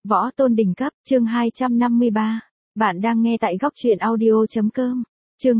Võ tôn đỉnh cấp, chương 253. Bạn đang nghe tại góc truyện audio.com. Chương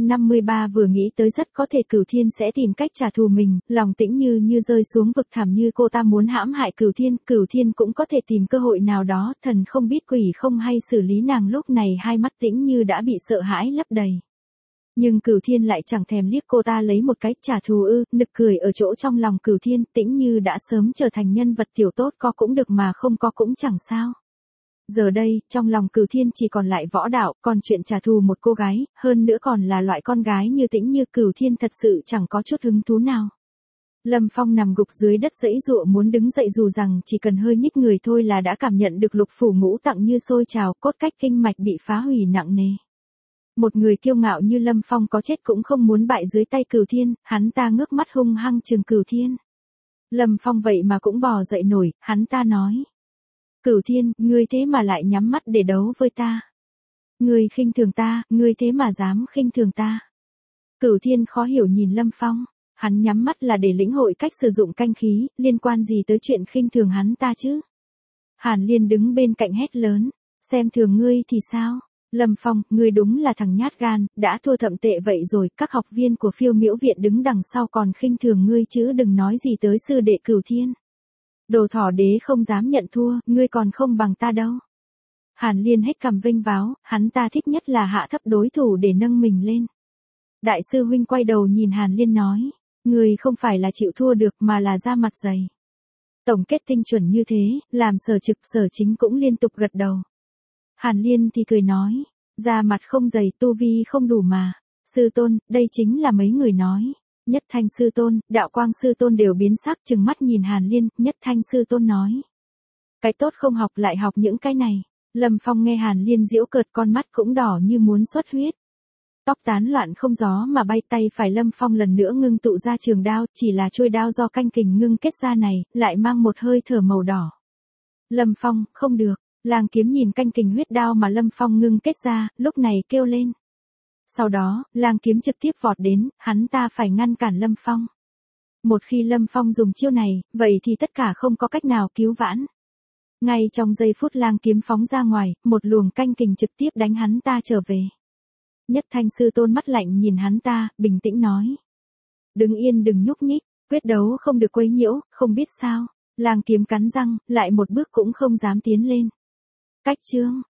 253 vừa nghĩ tới rất có thể Cửu Thiên sẽ tìm cách trả thù mình, lòng Tĩnh như rơi xuống vực thẳm như cô ta muốn hãm hại Cửu Thiên cũng có thể tìm cơ hội nào đó, thần không biết quỷ không hay xử lý nàng. Lúc này hai mắt Tĩnh như đã bị sợ hãi lấp đầy. Nhưng Cửu Thiên lại chẳng thèm liếc cô ta lấy một cái trả thù ư, nực cười ở chỗ trong lòng Cửu Thiên. Tĩnh như đã sớm trở thành nhân vật tiểu tốt, có cũng được mà không có cũng chẳng sao. Giờ đây, trong lòng Cửu Thiên chỉ còn lại võ đạo, còn chuyện trả thù một cô gái, hơn nữa còn là loại con gái như Tĩnh như, Cửu Thiên thật sự chẳng có chút hứng thú nào. Lâm Phong nằm gục dưới đất giãy giụa muốn đứng dậy, dù rằng chỉ cần hơi nhích người thôi là đã cảm nhận được lục phủ ngũ tạng như sôi trào, cốt cách kinh mạch bị phá hủy nặng nề. Một người kiêu ngạo như Lâm Phong có chết cũng không muốn bại dưới tay Cửu Thiên, hắn ta ngước mắt hung hăng trừng Cửu Thiên. Lâm Phong vậy mà cũng bò dậy nổi, hắn ta nói. Cửu Thiên, ngươi thế mà lại nhắm mắt để đấu với ta. Ngươi khinh thường ta, ngươi thế mà dám khinh thường ta. Cửu Thiên khó hiểu nhìn Lâm Phong, hắn nhắm mắt là để lĩnh hội cách sử dụng canh khí, liên quan gì tới chuyện khinh thường hắn ta chứ? Hàn Liên đứng bên cạnh hét lớn, xem thường ngươi thì sao? Lâm Phong, ngươi đúng là thằng nhát gan, đã thua thậm tệ vậy rồi, các học viên của Phiêu Miễu viện đứng đằng sau còn khinh thường ngươi chứ đừng nói gì tới sư đệ Cửu Thiên. Đồ thỏ đế không dám nhận thua, ngươi còn không bằng ta đâu. Hàn Liên hết cằm vênh váo, hắn ta thích nhất là hạ thấp đối thủ để nâng mình lên. Đại sư huynh quay đầu nhìn Hàn Liên nói, ngươi không phải là chịu thua được mà là da mặt dày. Tổng kết tinh chuẩn như thế, làm Sở Trực Sở Chính cũng liên tục gật đầu. Hàn Liên thì cười nói, da mặt không dày tu vi không đủ mà. Sư tôn, đây chính là mấy người nói. Nhất Thanh sư tôn, Đạo Quang sư tôn đều biến sắc trừng mắt nhìn Hàn Liên. Nhất Thanh sư tôn nói, cái tốt không học lại học những cái này. Lâm Phong nghe Hàn Liên giễu cợt con mắt cũng đỏ như muốn xuất huyết. Tóc tán loạn không gió mà bay, tay phải Lâm Phong lần nữa ngưng tụ ra trường đao, chỉ là chuôi đao do canh kình ngưng kết ra này, lại mang một hơi thở màu đỏ. Lâm Phong, không được. Lang Kiếm nhìn canh kình huyết đao mà Lâm Phong ngưng kết ra, lúc này kêu lên. Sau đó, Lang Kiếm trực tiếp vọt đến, hắn ta phải ngăn cản Lâm Phong. Một khi Lâm Phong dùng chiêu này, vậy thì tất cả không có cách nào cứu vãn. Ngay trong giây phút Lang Kiếm phóng ra ngoài, một luồng canh kình trực tiếp đánh hắn ta trở về. Nhất Thanh sư tôn mắt lạnh nhìn hắn ta, bình tĩnh nói. Đứng yên đừng nhúc nhích, quyết đấu không được quấy nhiễu, không biết sao. Lang Kiếm cắn răng, lại một bước cũng không dám tiến lên. Cách chương,